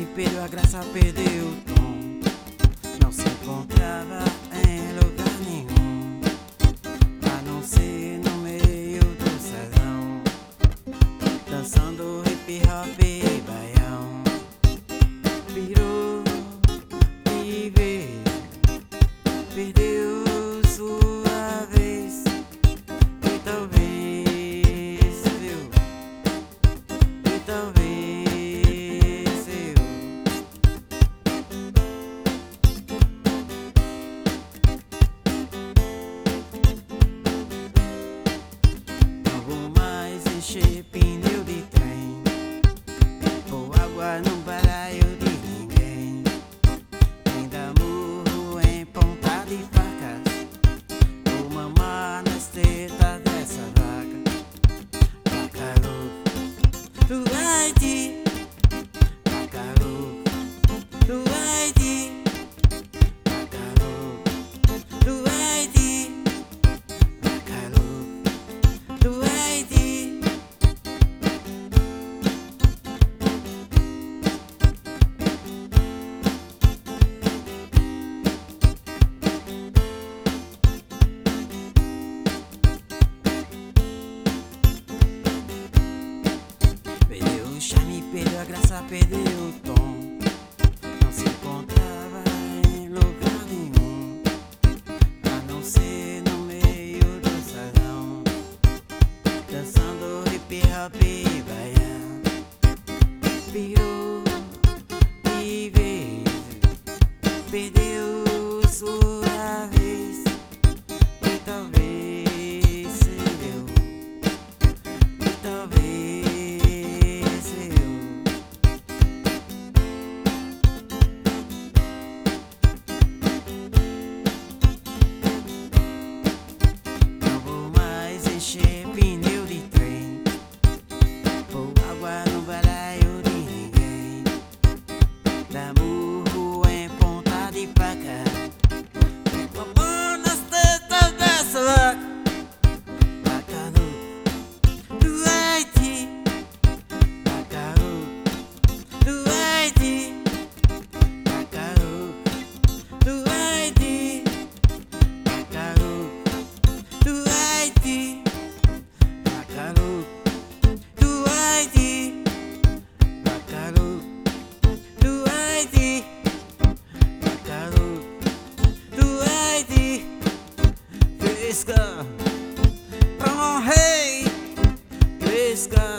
perdeu a graça, perdeu o tom. Não se encontrava em lugar nenhum, a não ser no meio do sertão, dançando hip hop e baião. Virou e veio, perdeu sua vez, e talvez eu, e talvez eu. Não vou mais encher pneu de trem, vou água no balaio de ninguém. Ainda murro em ponta de facas, vou mamar nas tetas dessa vaca. Vaca louca do Haiti, vaca louca do Haiti, vaca louca do Haiti, vaca louca do Haiti. Perdeu o charme, perdeu a graça, perdeu o tom. Não se encontrava em lugar nenhum, a não ser no meio do salão, dançando hip hop e baião. Virou e veio, perdeu sua vez, e talvez eu, e talvez eu. Não vou mais encher pneu de trem, vou água no balaio de ninguém. Dá murro em ponta de faca, mamar nas tetas dessa vaca. Vaca louca do Haiti, vaca louca do Haiti, vaca louca do Haiti, vaca louca do Haiti, vaca louca do Haiti, vaca louca do Haiti, vaca louca do Haiti. Pesca pra um rei, pesca